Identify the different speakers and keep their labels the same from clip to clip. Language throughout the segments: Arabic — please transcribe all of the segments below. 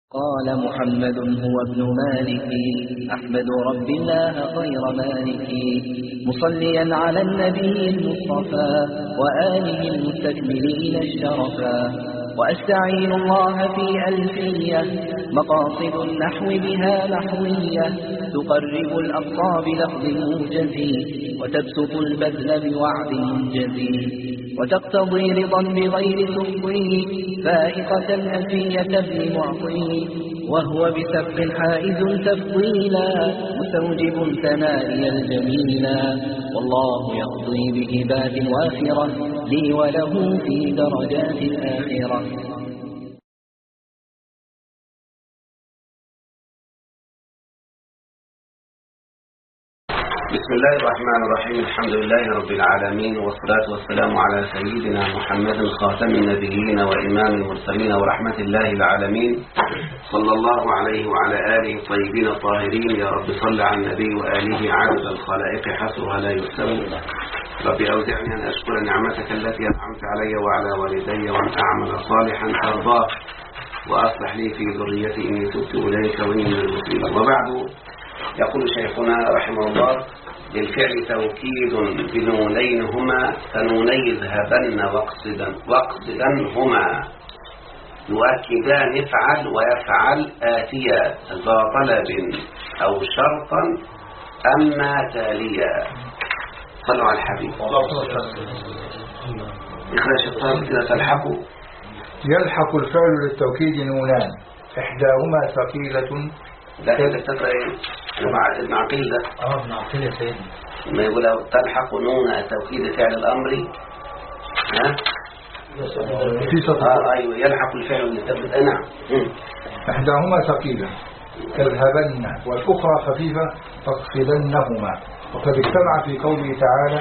Speaker 1: قال محمد هو ابن مالك أحمد رب الله خير مالك مصليا على النبي المصطفى وآله المستكملين الشرفا وأستعين الله في ألفية مقاصد النحو بها نحوية تقرب الأقصى بلفظ موجز وتبسط البذل بوعد منجز وتقتضي رضا بغير سخطه فائقة ألفية ابن معطي وهو بسبق حائز تفضيلا مستوجب ثنائي الجميلا والله يقضي بهبات وافرة لي وله في درجات الآخرة.
Speaker 2: بسم الله الرحمن الرحيم. الحمد لله رب العالمين والصلاة والسلام على سيدنا محمد خاتم النبيين وإمام المرسلين ورحمة الله العالمين صلى الله عليه وعلى آله الطيبين الطاهرين. يا رب صل على النبي وآله عدد الخلائق حصرها لا يحسب. رب أوزعني أن أشكر نعمتك التي أنعمت علي وعلى والدي وأن أعمل صالحا ترضاه وأصلح لي في ذريتي إني تبت إليك وإني من المسلمين. وبعد يقول شيخنا رحمه الله: للفعل توكيد بنونين هما كنوني اذهبن واقصدن هما يؤكدان افعل ويفعل آتيا ذا طلب أو شرطا أما تاليا. صلوا على الحبيب. إخراج الطالب إذا تلحقوا.
Speaker 3: يلحق الفعل للتوكيد نونان إحداهما ثقيلة.
Speaker 2: لا انت تقرأ ايه مع قيل ده
Speaker 4: مع قيل يا سيدي
Speaker 2: ما يقول تلحق نون التوكيد فعل الامر
Speaker 3: في سطر
Speaker 2: ايوه يلحق الفعل للتوكيد. نعم.
Speaker 3: احداهما ثقيلة تذهبن والاخرى خفيفة تقصدنهما وقد اجتمع في قوله تعالى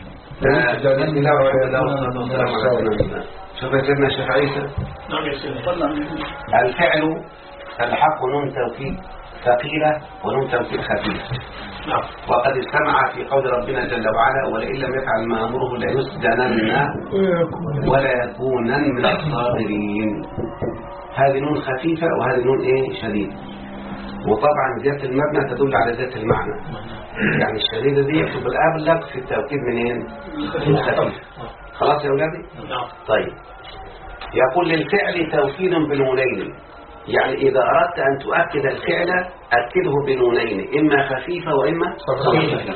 Speaker 2: شوف يا سيدنا الشيخ عيسى.
Speaker 4: نعم يا سيدي.
Speaker 2: الفعل تلحق نون توكيد ثقيلة ونون توكيد خفيفة. وقد اجتمع في قول ربنا جل وعلا: ولئن لم يفعل ما أمره ليسجنن ولا يكونن من الصاغرين. هذه نون خفيفة وهذه نون شديدة. وطبعا زيادة المبنى تدل على ذات المعنى، يعني الشديدة دي يكتب الأبلغ في التوكيد منين؟ من خفيفة. خلاص يا أولادي؟ طيب، يقول للفعل توكيد بنونين، يعني إذا أردت أن تؤكد الفعل أكده بنونين، إما خفيفة وإما صغيرة.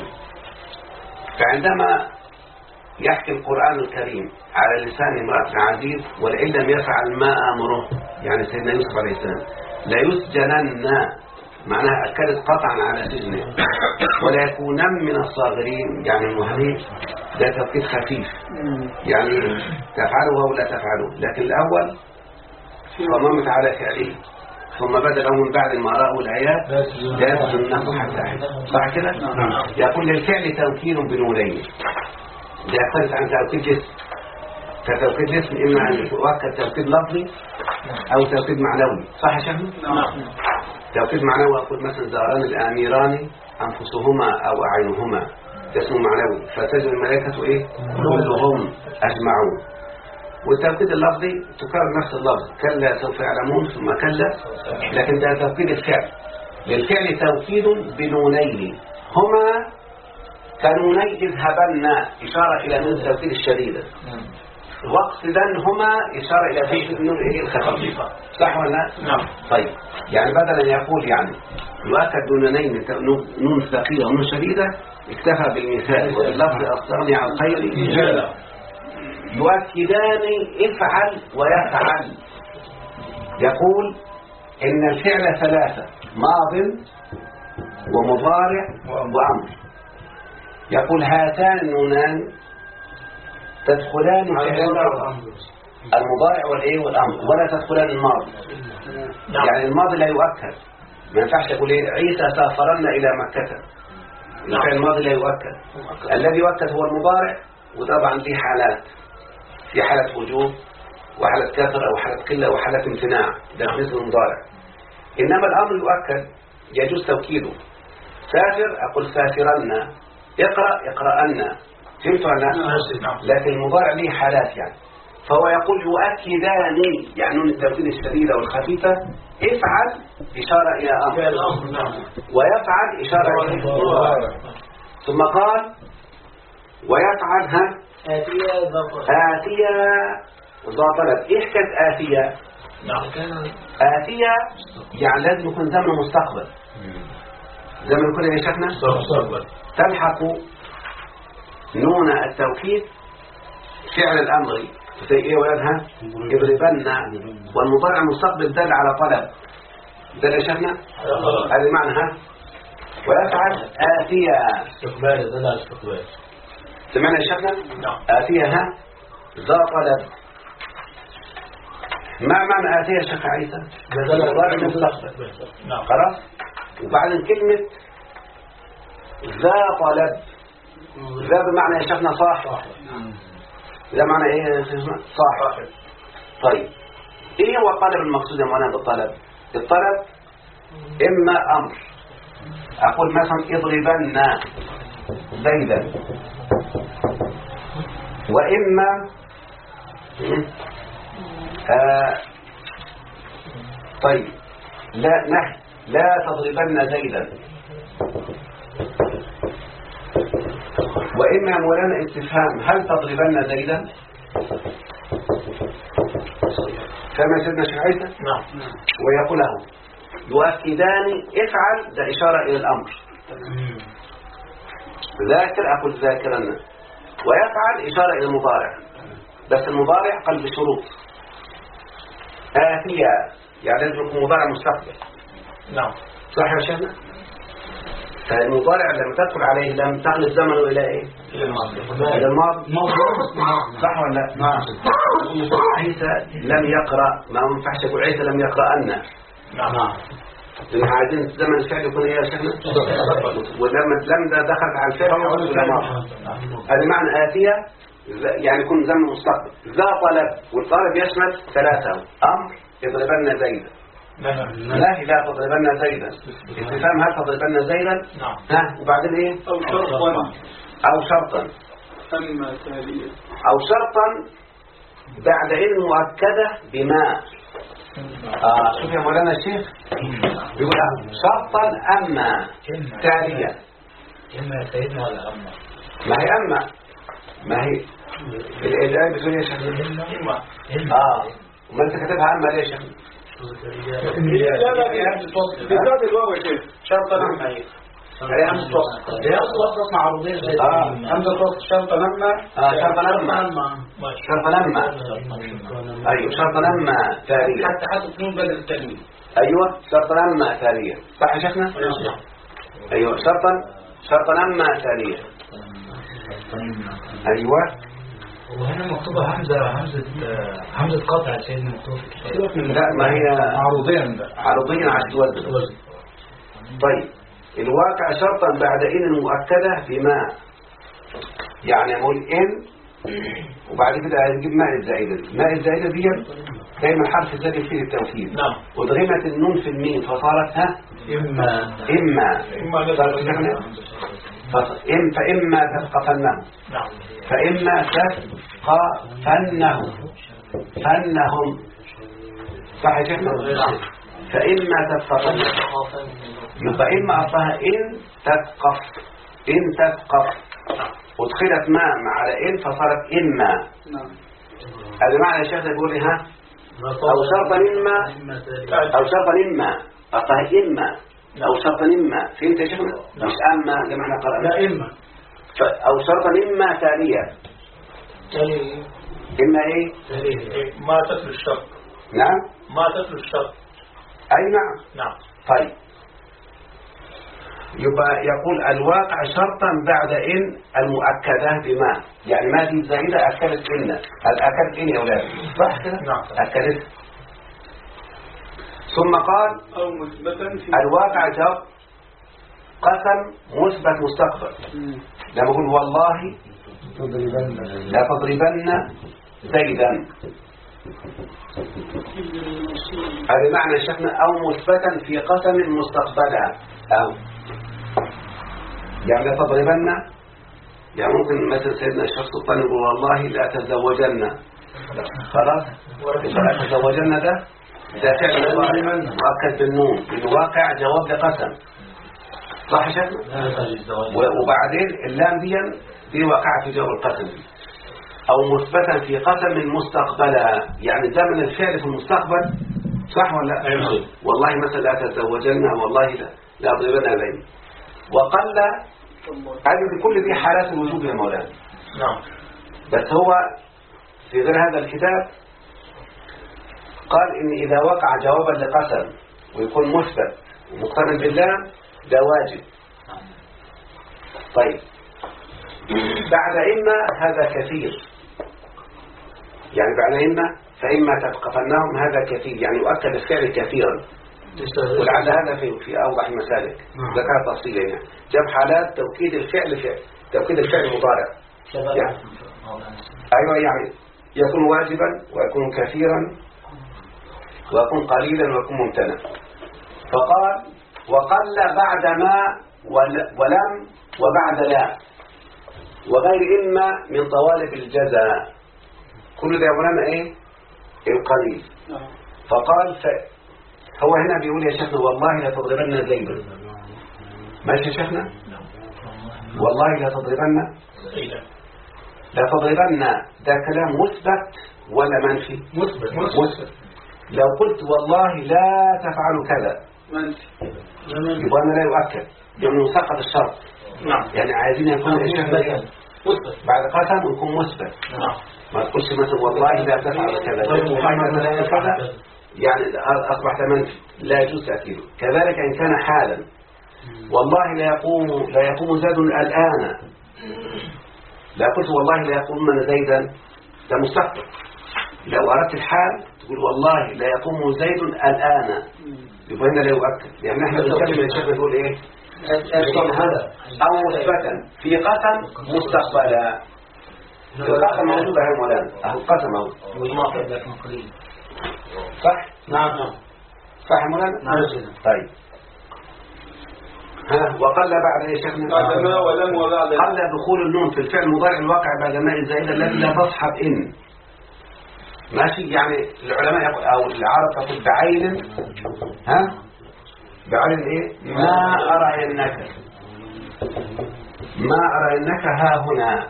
Speaker 2: فعندما يحكي القرآن الكريم على لسان امرأة العزيز: ولئن لم يفعل ما أمره، يعني سيدنا يوسف عليه السلام، لا يسجنن، معناها أكدت قطعا على سجنه، ولا يكونن من الصاغرين، يعني المهلين. ده توكيد خفيف، يعني تفعله ولا تفعله. لكن الأول صممت على فعله، ثم بدأ من بعد ما رأوا الآيات جاءت النفس حتى حين. صح كده؟ يقول للفعل توكيد بنونين. ده يختلف عن توكيد جسم. كتوكيد جسم إما أن يؤكد توكيد لفظي أو توكيد معنوي. صح يا شيخ؟ توكيد معنوي أقول مثلا: زاران الآميران أنفسهما أو أعينهما، ده اسمه معنوي. فسجد الملائكة كلهم أجمعون. والتوكيد اللفظي تكرر نفس اللفظ: كلا سوف يعلمون ثم كلا. لكن ده توكيد الفعل. للفعل توكيد بنونين هما كنوني اذهبن، إشارة إلى نون التوكيد الشديدة. واقصدن هما إشارة إلى توكيد النون الخفيفة. صح ولا لا؟
Speaker 4: نعم.
Speaker 2: طيب، يعني بدلا يقول يعني يؤكد بنونين نون ثقيلة ونون شديدة، اكتفى بالمثال واللفظ أستغني عن خير رجالا. يؤكدان افعل ويفعل. يقول إن الفعل ثلاثة: ماض ومضارع وأمر. يقول هاتان النونان تدخلان في المضارع والأمر، ولا تدخلان الماضي. يعني الماضي لا يؤكد، ما ينفعش تقول عيسى سافرنا إلى مكة. الفعل الماضي لا يؤكد. الذي يؤكد هو المضارع، وطبعا ليه حالات: في حالة وجوب وحالة كثرة وحالة قلة وحالة امتناع، ده اسمه المضارع. إنما الأمر يؤكد، يجوز توكيده. سافر أقول سافرن، اقرأ يقرأن. فهمت ولا لا؟ لكن المضارع ليه حالات يعني. فهو يقول يؤكدان، يعني نون التوكيد الشديدة والخفيفة افعل إشارة إلى أمر، ويفعل إشارة إلى مضارع. ثم قال ويفعل آتية ذا طلب. إيه حكاية آتية؟ آتية يعني لازم يكون زمن مستقبل. زمن يكون يا شيخنا تلحق نون التوكيد فعل الأمر زي إيه ولدها يضربن، والمضارع المستقبل دل على طلب. دل يا شيخنا هذا معنى ويفعل آتية
Speaker 4: استقبال دل على استقبال.
Speaker 2: سمعنا يا شيخنا آتية ذا طلب. ما معنى آتية يا شيخ عيسى؟ مضارع المستقبل. خلاص. وبعدين كلمة ذا طلب، ذا بمعنى يا شيخنا صاحب. ذا معنى ايه يا شيخنا؟ صاحب. طيب ايه هو الطلب المقصود يا مولانا بالطلب؟ الطلب اما امر، اقول مثلا اضربن زيدا، واما طيب لا نهي لا تضربن زيدا، وإما مولانا استفهام هل تضربن زيدا؟ كما سيدنا الشيخ عيسى ويقول له يؤكدان افعل، ده إشارة إلى الأمر. ذاكر أقول ذاكرن، ويفعل إشارة إلى المضارع، بس المضارع قلب شروط. آتية يعني لازم يكون مضارع مستقبل.
Speaker 4: نعم
Speaker 2: صح يا شيخنا؟ فالمضارع لما تدخل عليه لم تغلب زمنه إلى إيه؟ إلى الماضي. صح ولا لا؟ نعم. عيسى لم يقرأ، ما ينفعش يقول عيسى لم يقرأن.
Speaker 4: نعم.
Speaker 2: لأن عايزين زمن الفعل يكون إيه يا شيخنا؟ ولما لم ده دخلت على الفعل يعود إلى الماضي. هذا معنى آتية يعني يكون زمن مستقبل. ذا طلب، والطلب يشمل ثلاثة: أمر يضربن زيدا، نهي لا تضربن زيدا، استفهام هل تضربن زيدا، وبعدين ايه؟ او شرطا او شرطا بعد ان مؤكده بما. شوف يا مولانا الشيخ بيقول شرطا اما تاليا.
Speaker 4: اما يا سيدنا ولا اما؟
Speaker 2: ما هي اما، ما هي الآية بتقول يا شيخ اما. وما انت كاتبها اما ليه يا شيخ؟
Speaker 3: بالذات الواو يا شيخ
Speaker 2: شرطا اما هي همزة وصل.
Speaker 4: هي وصل معروضين زي
Speaker 2: همزة وصل شرطا اما. شرطا اما ايوه شرطا اما ثانية،
Speaker 4: حتى حط نون بدل التنوين.
Speaker 2: ايوه شرطا اما ثانية. صح يا شيخنا؟ ايوه شرطا اما ثانية. ايوه.
Speaker 4: وهنا مكتوبة همزة قطع سيدنا مكتوب في الكتاب.
Speaker 2: لا ما هي عرضيا على الوزن. طيب الواقع شرطا بعد إن المؤكدة بما، يعني أقول إن وبعد كده هنجيب ماء الزائدة. ماء الزائدة دي دايما حرف الزائد فيه التوكيد.
Speaker 4: نعم.
Speaker 2: وضغمت النون في الميم فصارت إما فإما تثقفنه.
Speaker 4: نعم.
Speaker 2: فإما تثقفنه فنهم. صح يا شيخنا؟ فإما تثقفنه، فإما أصلها إن تثقف ودخلت ما على إن فصارت إما. هذا معنى الشيخ يقول لي أو شرطا إما أصلها إما أو شرطا إما. فهمت يا شيخنا؟ مش أما زي ما احنا قرأنا.
Speaker 4: لا إما.
Speaker 2: أو شرطا إما ثانية. إما إيه؟
Speaker 4: ما تتلو الشرط.
Speaker 2: نعم.
Speaker 4: ما تتلو الشرط.
Speaker 2: أي نعم. طيب يبقى يقول الواقع شرطا بعد إن المؤكدة بما، يعني ما دي زائدة أكدت إن. أكدت إن يا أولاد صح كده؟
Speaker 4: نعم.
Speaker 2: أكدت. ثم قال الواقع جاب قسم مثبت مستقبل. لما أقول والله لا تضربن زيدا، هذا معنى شفنا أو مثبتا في قسم مستقبلها. أو يعني لا تضربن، يعني ممكن مثل سيدنا الشيخ سلطان يقول والله لا تزوجن. خلاص لا تزوجن ده ده فعل مضارع مؤكد بالنون إنه واقع جواب لقسم. صح يا شيخنا؟ وبعدين اللام دي واقعة في جواب القسم أو مثبتا في قسم مستقبلا، يعني زمن الفعل في المستقبل. صح ولا لا؟ والله مثلا لا تزوجن، والله لا أضربن بيني. وقل هذه كل دي حالات الوجوب يا مولانا.
Speaker 3: نعم.
Speaker 2: بس هو في غير هذا الكتاب قال إن إذا وقع جوابا لقسم ويكون مثبت ومقترن باللام ده واجب. طيب بعد إما هذا كثير، يعني بعد إما فإما تثقفنهم هذا كثير، يعني يؤكد الفعل كثيرا. ولعل هذا في أوضح المسالك ذكر تفصيلا، يعني جاب حالات توكيد الفعل توكيد الفعل المضارع. يعني أيوة، يعني يكون واجبا ويكون كثيرا ويكون قليلا ويكون ممتنع. فقال وقل بعد ما ولم وبعد لا وغير إما من طوالب الجزاء، كل ده يقولنا إيه؟ القليل. فقال هو هنا بيقول يا شيخنا والله لا تضربن زيدا. ماشي يا شيخنا؟ والله لا تضربن، لا تضربن ده كلام مثبت ولا منفي؟ مثبت. لو قلت والله لا تفعل كذا يبقى أنا لا يؤكد لأنه سقط الشرط.
Speaker 3: نعم.
Speaker 2: يعني عايزين يكون الشيخنا بعد قسم ويكون مثبت. ما تقولش مثلا والله لا تفعل كذا، والله لا تفعل كذا، يعني أصبحت منفي، لا يجوز تأكيده. كذلك إن كان حالا والله لا يقوم زيد الآن، لا قلت والله لا يقوم زيدا، ده مستقبل. لو أردت الحال تقول والله لا يقوم زيد الآن، يبقى هنا لا يؤكد، يعني نحن بنتكلم الشيخ نقول إيه؟ أو مثبتا في قسم مستقبلا. القسم موجودة يا مولانا، أهو القسم أهو. صح؟
Speaker 3: نعم.
Speaker 2: صح يا مولانا؟
Speaker 3: نعم.
Speaker 2: طيب وقل بعد ايه شيخنا؟
Speaker 3: بعد ما ولم وبعد
Speaker 2: قل دخول النون في الفعل المضارع الواقع بعد ما الزائدة التي لا تصحب إن. ماشي، يعني العلماء أو العرب تقول بعين بعين إيه؟ ما أرينك ها هنا،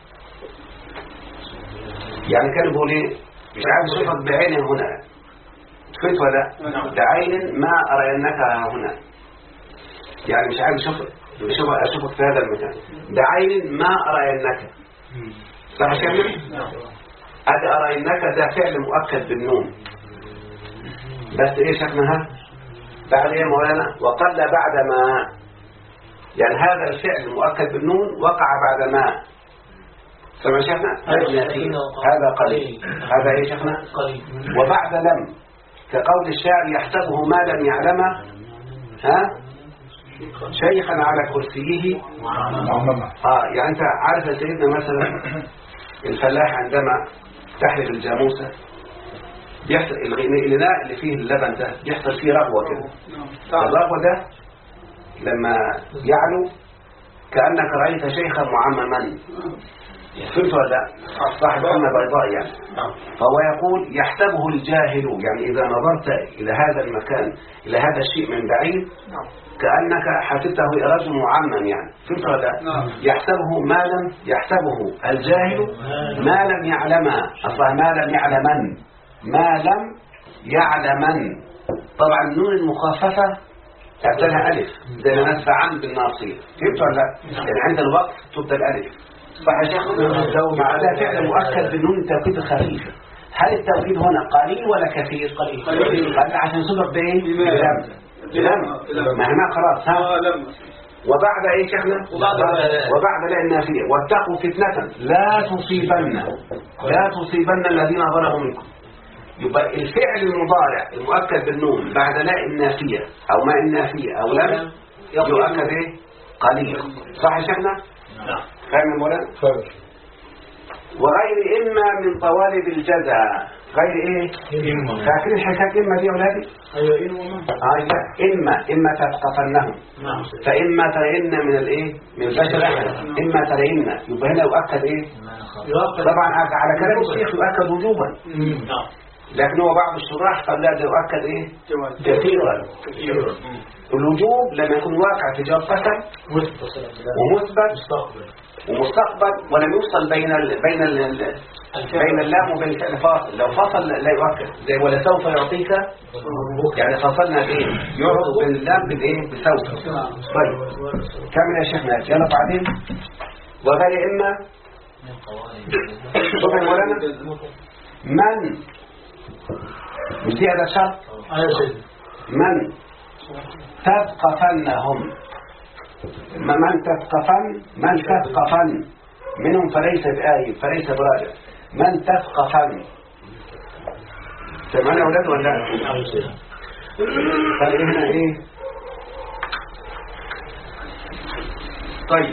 Speaker 2: يعني كان بيقول إيه؟ مش عارف أشوفك بعين هنا، فهمت ولا؟ بعين ما أرينك ها هنا، يعني مش عارف أشوفك في هذا المكان، بعين ما أرينك. صح كامل؟ أدي أرينك ده فعل مؤكد بالنون، بس إيه شكلها؟ بعد إيه مولانا؟ وقل بعد ما، يعني هذا الفعل المؤكد بالنون وقع بعد ما. سمع شيخنا؟ هذا قليل، هذا إيه شيخنا؟ وبعد لم، كقول الشاعر يحسبه ما لم يعلمه شيخا على كرسيه. يعني أنت عارف يا سيدنا مثلا الفلاح عندما تحلب الجاموسة بيحصل الغناء اللي فيه اللبن ده بيحصل فيه رغوة كده. الرغوة ده لما يعلو كأنك رأيت شيخا معمما، فهمت ولا لا؟ صاحب أمة بيضاء يعني. فهو يقول يحسبه الجاهل، يعني إذا نظرت إلى هذا المكان إلى هذا الشيء من بعيد كأنك حسبته رجل معمم، يعني فهمت ولا لا؟ يحسبه الجاهل ما لم يعلما، أصلا ما لم يعلمن. طبعا النون المخففة تبدلها ألف زي ما نسبع عن بالناصية، فهمت ولا لا؟ يعني عند الوقت تبدل ألف. صح يا شيخ؟ مع ده فعل مؤكد بالنون التوكيد الخفيفة. هل التوكيد هنا قليل ولا كثير؟ قليل عشان سبق بإيه؟ لم ما هنا خلاص وبعد ايه شيخنا؟ وبعد لا النافية واتقوا فتنة لا تصيبن الذين ظلموا منكم. يبقى الفعل المضارع المؤكد بالنون بعد لا النافية او ما النافية او لم يؤكد ايه؟ قليل. صح يا شيخنا؟ نعم. فاهم المولانا؟ وغير إما من طوالب الجزاء، غير إيه؟ فاكرين حكاية إما دي يا أولادي؟ أيوة إما تثقفنهم، فإما ترين من الإيه؟ من البشر إما ترين، يبقى هنا يؤكد إيه؟ طبعا على كلام الشيخ يؤكد وجوبا. لكن هو بعض الشراح قال لا ده يؤكد ايه كثيرا. الوجوب لما يكون واقع في جواب قسم ومثبت ومستقبل ولم يوصل بين اللام وبين الفعل فاصل. لو فصل لا يؤكد، زي ولا سوف يعطيك، يعني فصلنا بايه؟ يعرض بين اللام بالايه؟ بسوف. طيب كمل يا شيخنا يلا بعدين. وغير اما طبعا ولنا من مش دي هذا شرط من تثقفنهم، من تثقفن منهم فليس بآيب فليس براجع. من تثقفن سمعنا أولاد ولا لا؟ طيب هنا ايه؟ طيب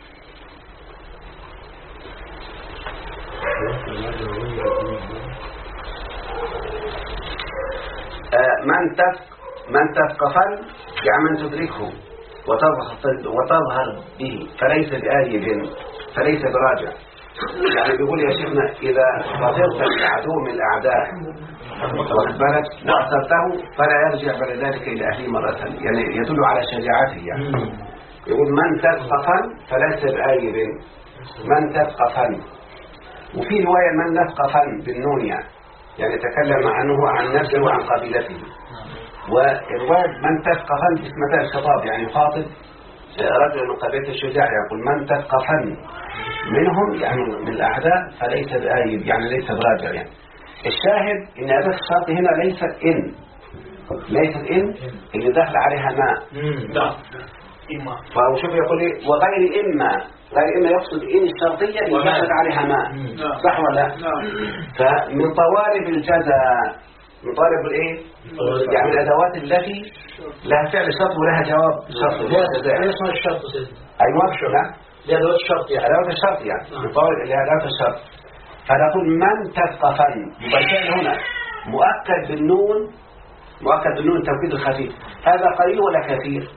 Speaker 2: من تثقفن يعني من تدركه وتظهر به فليس بآيب فليس براجع. يعني بيقول يا شيخنا إذا ظهرت العدو من الأعداء واخد بالك وأثرته فلا يرجع بعد ذلك إلى أهله مرة، يعني يدل على شجاعته. يعني يقول من تثقفن فليس بآيب، من تثقفن. وفي رواية من نثقفن بالنون، يعني تكلم عنه عن نفسه وعن قبيلته. والرواية من تثقفن باسمتها الخطاب، يعني يخاطب رجل من قبيلة الشجاع، يقول من تثقفن منهم يعني من الأعداء فليس بآيب يعني ليس براجع. يعني الشاهد إن أداة الشرط هنا ليست إن اللي دخل عليها ما. فهو شوف يقول إيه وغير إما يقصد إن الشرطية اللي دخل عليها ما، صح ولا لا؟ فمن طوالب الجزاء، من طالب الايه يعني الادوات التي لها فعل شرط ولها جواب شرط.
Speaker 4: ليه اسمها الشرط سيدنا؟
Speaker 2: ايوه لا
Speaker 4: ليه ادوات الشرط يعني
Speaker 2: ادوات الشرط يعني من طالب ادوات الشرط. فنقول من تثقفن يبقى الفعل هنا مؤكد بالنون التوكيد الخفيف. هذا قليل ولا كثير؟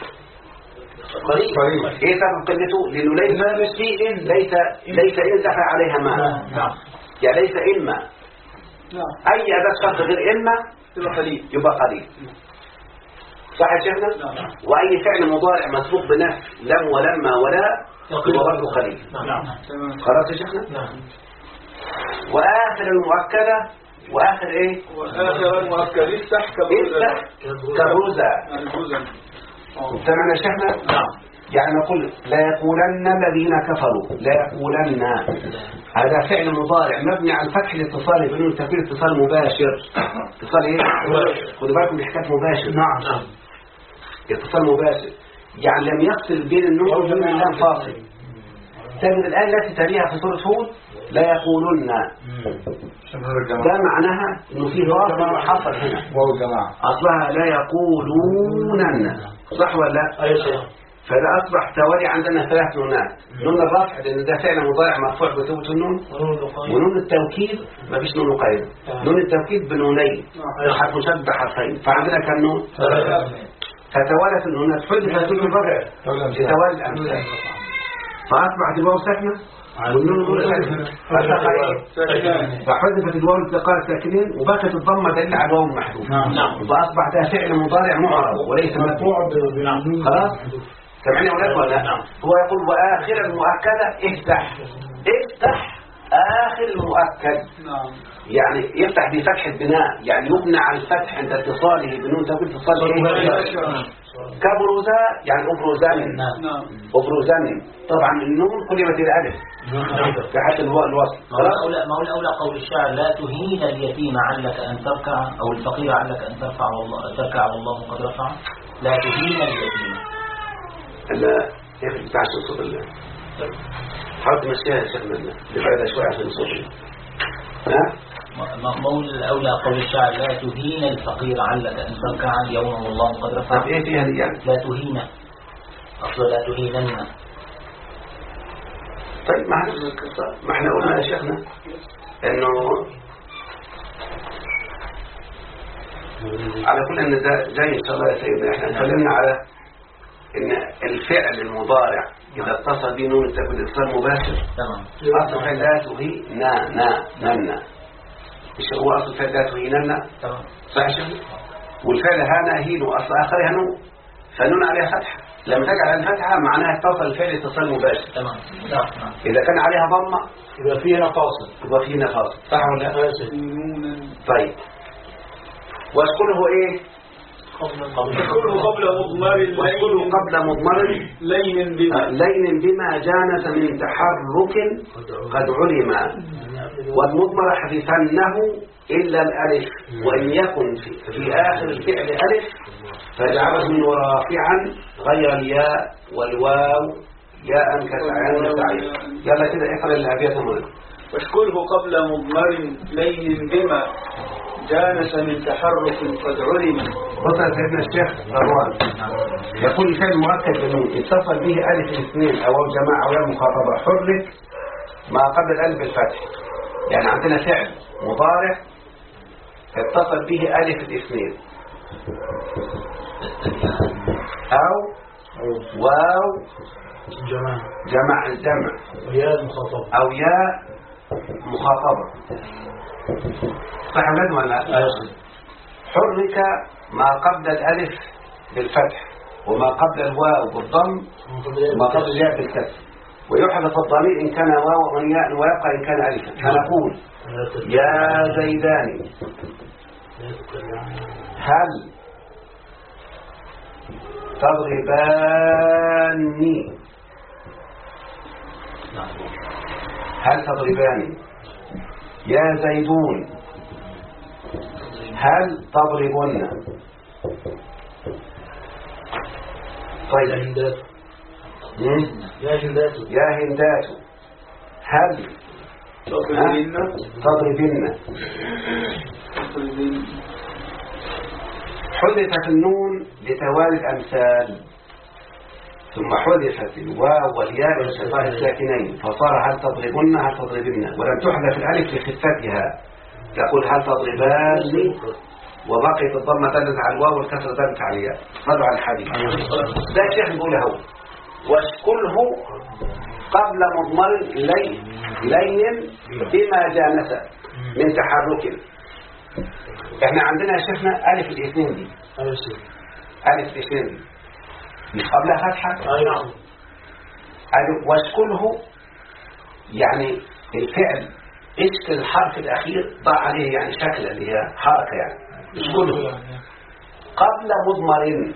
Speaker 2: قليل. ايه سبب قلته؟ لانه ليس فيه ان ليس ان دخل عليها ما. يعني ليس إما أي أداة شرط غير إما يبقى قليل. صح يا شيخنا؟ وأي فعل مضارع مسبوق بنفس لم ولما ولا يبقى برضه قليل. خلاص يا شيخنا؟ وآخر المؤكدة وآخر إيه؟
Speaker 3: وآخر المؤكد افتح
Speaker 2: كبروزة. سمعنا يا شيخنا؟ يعني نقول لا يقولن الذين كفروا، لا يقولن، هذا فعل مضارع مبني على الفتح الاتصال بينه التفعيل اتصال مباشر. اتصال ايه؟ خدوا بالكم دي حكايه مباشر. نعم اتصال مباشر يعني لم يفصل بين النون وبين اللام فاصل. تجد الآن التي تليها في سورة هود لا يقولن، ده معناها انه في واو حصل هنا
Speaker 3: واو جماعة
Speaker 2: اصلها لا يقولونن، صح ولا لا؟ فده أصبح توالي عندنا ثلاث نونات. نون الرفع لأن ده فعل مضارع مرفوع بثبوت النون، ونون التوكيد ما فيش نون قيد. نون التوكيد بنونين حرف شد بحرفين، فعندنا كم نون؟ فتوالت النونات حذفت نون الرفع لتوالي الأمثال، فأصبحت الواو ساكنة والنون ساكنة فحذفت الواو التقاء ساكنين وبقت الضمة دليل على الواو المحذوف، فأصبح ده فعل مضارع معرب وليس مرفوع. خلاص سمعني أولاد ولا؟ هو يقول وآخر المؤكدة افتح آخر المؤكد، يعني يفتح بفتح البناء، يعني يبنى على الفتح عند اتصاله بنون توكيد اتصاله كبروزا يعني أبروزان. طبعا النون قلبت الألف في حتى الوصل.
Speaker 5: ما هو الأولى قول الشاعر لا تهين اليتيم علك أن تركع، أو الفقير علك أن تركع والله قد رفع. لا تهين اليتيم.
Speaker 2: لا يا بتاع صوت الله حاول تمشيها يا شيخنا نبعدها شوية عشان صوت
Speaker 5: مقول الأولى قول الشاعر لا تهين الفقير علك أن تركع يوم والله قد رفع.
Speaker 2: طب ايه فيها دي يعني؟
Speaker 5: لا تهين أصلا لا تهينن.
Speaker 2: طيب ما احنا قلنا يا شيخنا انه على كل ان ده زي ان شاء الله يا سيدنا احنا اتكلمنا على ان الفعل المضارع اذا اتصل به نون التوكيد اتصال مباشر تمام اصل لا تهين نن مش هو أصل الفعل لا تهينن صح يا شيخ؟ والفعل هانا هين وأصل آخرها نون، فالنون عليها فتحة، لما تجعل الفتحة معناها اتصل الفعل اتصال مباشر.
Speaker 5: تمام.
Speaker 2: إذا كان عليها ضمة
Speaker 3: يبقى فيه هنا فاصل.
Speaker 2: يبقى فيه هنا فاصل، صح ولا لا؟ طيب واشكله ايه؟
Speaker 3: واشكله قبل مضمر
Speaker 2: واشكله قبل مضمر لين بما جانس من تحرك قد علم، والمضمر حذفنه إلا الألف، وإن يكن في آخر الفعل ألف فاجعله من رافعا غير الياء والواو ياء كسعيان سعيد. يلا كده اقرأ الأبيات مرة.
Speaker 3: واشكله قبل مضمر لين بما جانس من تحرك قد علم.
Speaker 2: بص يا سيدنا الشيخ مروان، يقول الفعل مركب بنون اتصل به ألف الاثنين أو الجماعة أو المخاطبة حرك ما قبل الألف الفتح. يعني عندنا فعل مضارع اتصل به ألف الاثنين أو واو جمع
Speaker 4: ويا المخاطبة
Speaker 2: أو ياء مخاطبة، صح ولا لا؟ حرك ما قبل الألف بالفتح وما قبل الواو بالضم وما قبل الياء بالكسر، ويحذف الضمير إن كان واو وياء ويبقى إن كان ألفا. فنقول يا زيدان هل تضرباني، هل تضرباني. يا زيدون هل تضربن. طيب يا هندات هل تضربن. حذفت النون لتوالي الأمثال، ثم حذفت الواو والياء لالتقاء الساكنين فصار هل تضربن هل تضربن، ولم تحذف الألف لخفتها. تقول هل تضربان وبقيت الضمة دلت على الواو والكسرة دلت على الياء. صلوا على الحديث. ده الشيخ بيقول اهو واشكله قبل مضمر لين بما جانس من تحرك. احنا عندنا يا شيخنا ألف الاثنين دي، ألف الاثنين دي مش قبلها فتحة. واشكله يعني الفعل اشكل الحرف الأخير ضع عليه يعني شكل اللي هي حركة يعني اشكله قبل مضمر،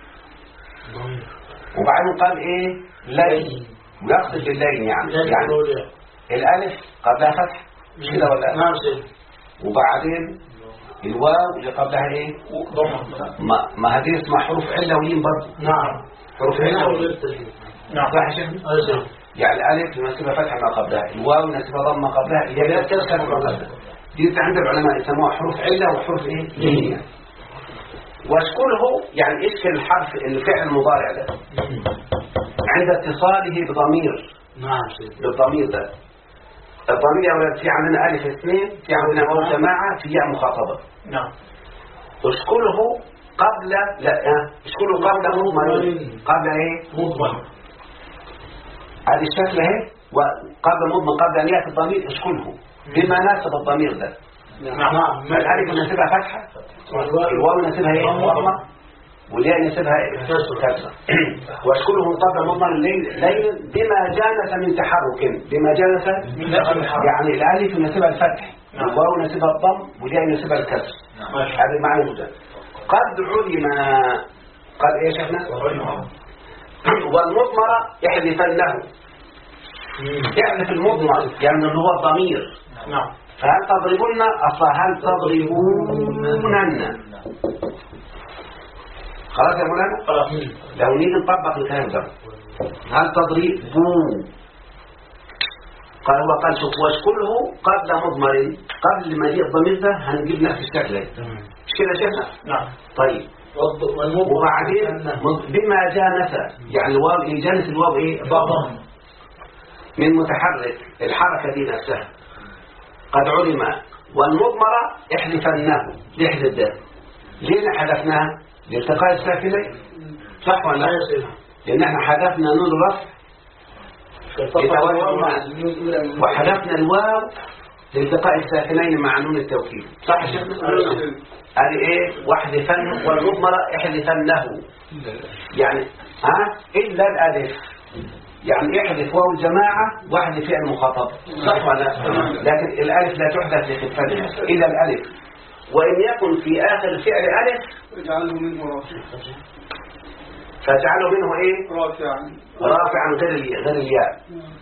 Speaker 2: وبعدين قال ايه لين، ويقصد باللين يعني الألف قبلها فتح مش كده ولا؟
Speaker 3: نعم.
Speaker 2: وبعدين الواو اللي قبلها ايه ما هذه اسمها حروف علة ولين برضه.
Speaker 3: نعم
Speaker 2: حروف علة
Speaker 3: نعم
Speaker 2: صح يا شيخ؟ يعني الألف نسبها فتحة ما قبلها، الواو نسبها ضم ما قبلها، الياء كسر ما قبلها. دي عند العلماء يسموها حروف علة وحروف ايه لين يعني. واشكله يعني اشكل الحرف الفعل المضارع ده عند اتصاله بضمير.
Speaker 3: نعم
Speaker 2: بالضمير ده الضمير يا ولد في عندنا ألف اثنين، في عندنا واو جماعة، في ياء مخاطبة.
Speaker 3: نعم.
Speaker 2: اشكله قبل اشكله قبل مضمر. قبل ايه
Speaker 3: مضمر.
Speaker 2: هذه الشكل اهي وقبل مضمر قبل ان ياتي الضمير اشكله بما ناسب الضمير ده.
Speaker 3: نعم.
Speaker 2: الالف نسبها فتحه والواو نسبها ايه ضمه والياء نسبها كسره. واشكله قبل مضمر لين بما جانس من تحرك. بما جانس يعني الالف نسبها الفتح والواو نسبها الضم والياء نسبها الكسر. هذا المعنى الموجود. قد علم قد ايه شيخنا والمضمر يحذفنه. يحذف المضمر يعني اللي هو الضمير.
Speaker 3: نعم.
Speaker 2: فهل تضربون أصلا هل تضربونن. خلاص يا مولانا.
Speaker 3: خلاص.
Speaker 2: لو نيجي نطبق الكلام ده هل تضربون قال هو قال شوف واشكله قبل مضمر قبل ما يجي الضمير ده هنجيب نفس الشكل مش كده يا شيخنا.
Speaker 3: نعم.
Speaker 2: طيب وبعدين بما جانس يعني الواو يجانس الواو ايه ضم من متحرك الحركة دي نفسها قد علم. والمضمر احذفناه لحذف ده. ليه حذفناها؟ لالتقاء الساكنين صح ولا لا؟ لان احنا حذفنا نون الرفع وحذفنا الواو لالتقاء الساكنين مع نون التوكيد. صح يا شيخنا؟ هذه ايه؟ واحذفن والمضمرة احذفنه، يعني الا الالف، يعني احذف واو الجماعة واحذف فعل مخاطب. صح ولا لا؟ لكن الالف لا تحذف لخفتها الا الالف، وان يكن في اخر الفعل الف
Speaker 3: اجعله منه رافعا،
Speaker 2: فاجعله منه ايه؟ رافعا غير الياء.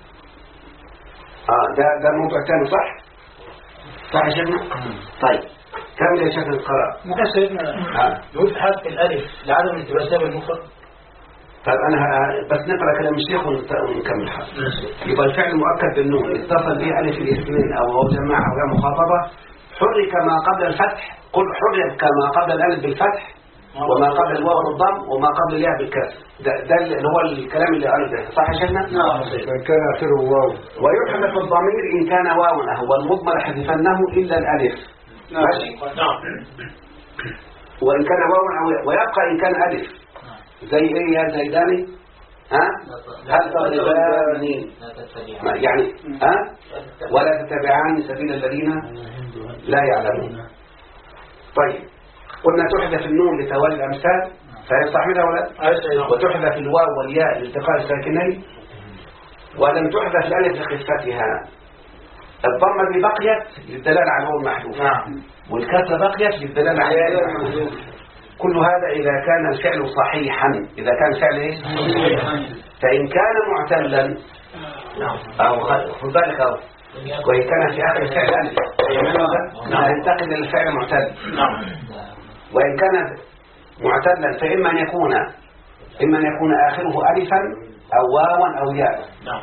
Speaker 2: ده موضوع ثاني. صح يا شيخنا؟ طيب كمل يا شيخ القراءة.
Speaker 4: ممكن سيدنا نقول حذف الالف لعدم التباسة بالمفرد.
Speaker 2: طيب انا بس نقرا كلام الشيخ ونكمل حاجه. يبقى الفعل مؤكد بالنون اتصل به الف الاثنين او واو جماعه او ياء مخاطبه، حرك ما قبل الفتح، قل حرك ما قبل الالف بالفتح وما قبل الواو بالضم وما قبل الياء بالكسر. ده اللي هو الكلام اللي قاله ده. صح يا شيخنا؟
Speaker 3: نعم.
Speaker 2: ان كان اخره واو. ويحذف الضمير ان كان واوا، هو المضمر حذفنه الا الالف. ماشي؟
Speaker 5: نعم.
Speaker 2: وان كان واوا ويبقى ان كان الف. زي ايه يا زيداني؟ هل تضرباني؟ يعني ولا تتبعان سبيل الذين لا يعلمون. طيب قلنا تحذف النون لتوالي الامثال فيصح منها ولا؟ وتحذف الواو والياء لالتقاء الساكنين، ولم تحذف الالف لخفتها. الضمه دي بقيت للدلاله على الواو المحذوف، والكسره بقيت للدلاله على الياء المحذوف. كل هذا إذا كان الفعل صحيحا. إذا كان الفعل إيه؟ فإن كان معتلا أو خد بالك أو وإن كان في آخر الفعل ألف ينتقل للفعل معتل. وإن كان معتلا فإما أن يكون آخره ألفا أو واوا أو ياء.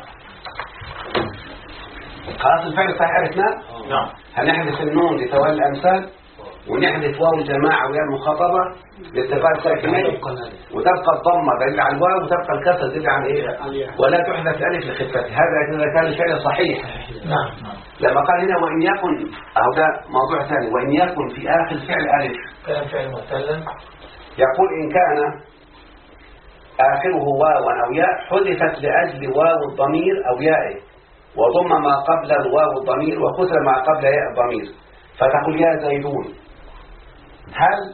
Speaker 2: خلاص الفعل صحيح عرفنا. هنحذف النون لتوالي الأمثال، ونحذف واو الجماعة وياء المخاطبة لالتقاء الساكنين، وتبقى الضمة دليل على الواو وتبقى الكسر دليل على ايه؟ ولا تحذف الالف لخفتها. هذا إذا كان الفعل صحيح. لما قال هنا وإن يكن، أو ده موضوع ثاني، وإن يكن في آخر الفعل ألف
Speaker 4: كان فعل معتلا،
Speaker 2: يقول إن كان آخره واو أو ياء حذفت لأجل واو الضمير أو يائه، وضم ما قبل الواو الضمير وكسر ما قبل ياء الضمير، فتقول يا زيدون هل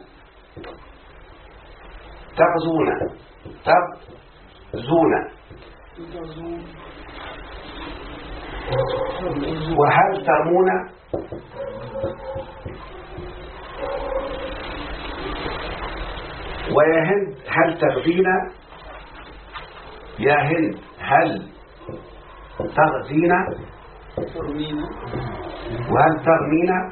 Speaker 2: تغزون وهل ترمون ويا هند هل تغزين، يا هند هل تغزين وهل ترمين.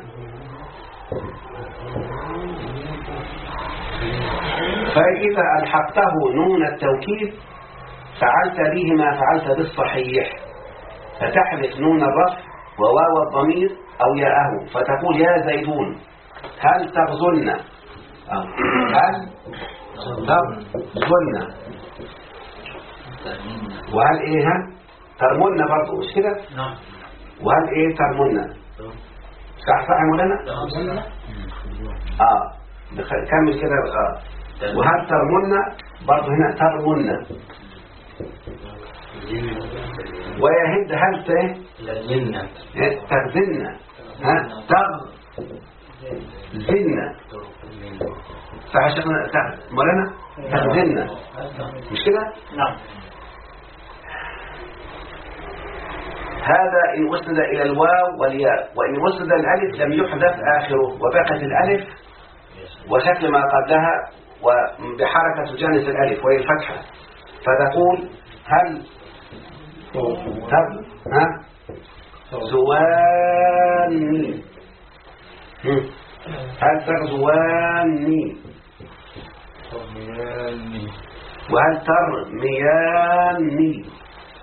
Speaker 2: فإذا ألحقته نون التوكيد فعلت به ما فعلت بالصحيح، فتحذف نون الرفع وواو الضمير أو ياءه، فتقول يا زيدون هل تغزلن، هل تغزلن، وهل ايه ترمون برضو مش كده؟ وهل ايه ترمون؟ صح يا مولانا؟ كمل كده. وهل ترمون برضو هنا ترمون. ويا هند هل تغزلن، تغزلن. صح يا شيخنا مولانا؟ تغزلن مش كده؟
Speaker 5: نعم.
Speaker 2: هذا إن وصل إلى الواو والياء، وإن وصل الألف لم يحذف آخره وبقت الألف وشكل ما قبلها وبحركة جانس الألف وهي الفتحة، فتقول هل زواني، هل تغزواني، وهل ترمياني.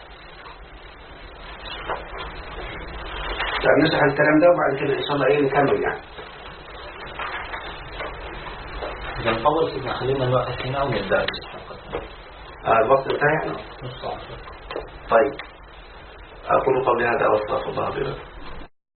Speaker 2: طيب نشرح الكلام ده وبعد كده ان شاء الله نكمل يعني.
Speaker 5: إذا نطول سيدنا خلينا الوقت هنا ونبدأ
Speaker 2: الوقت انتهى يعني. طيب أقول قولي هذا وأستغفر الله لي ولكم.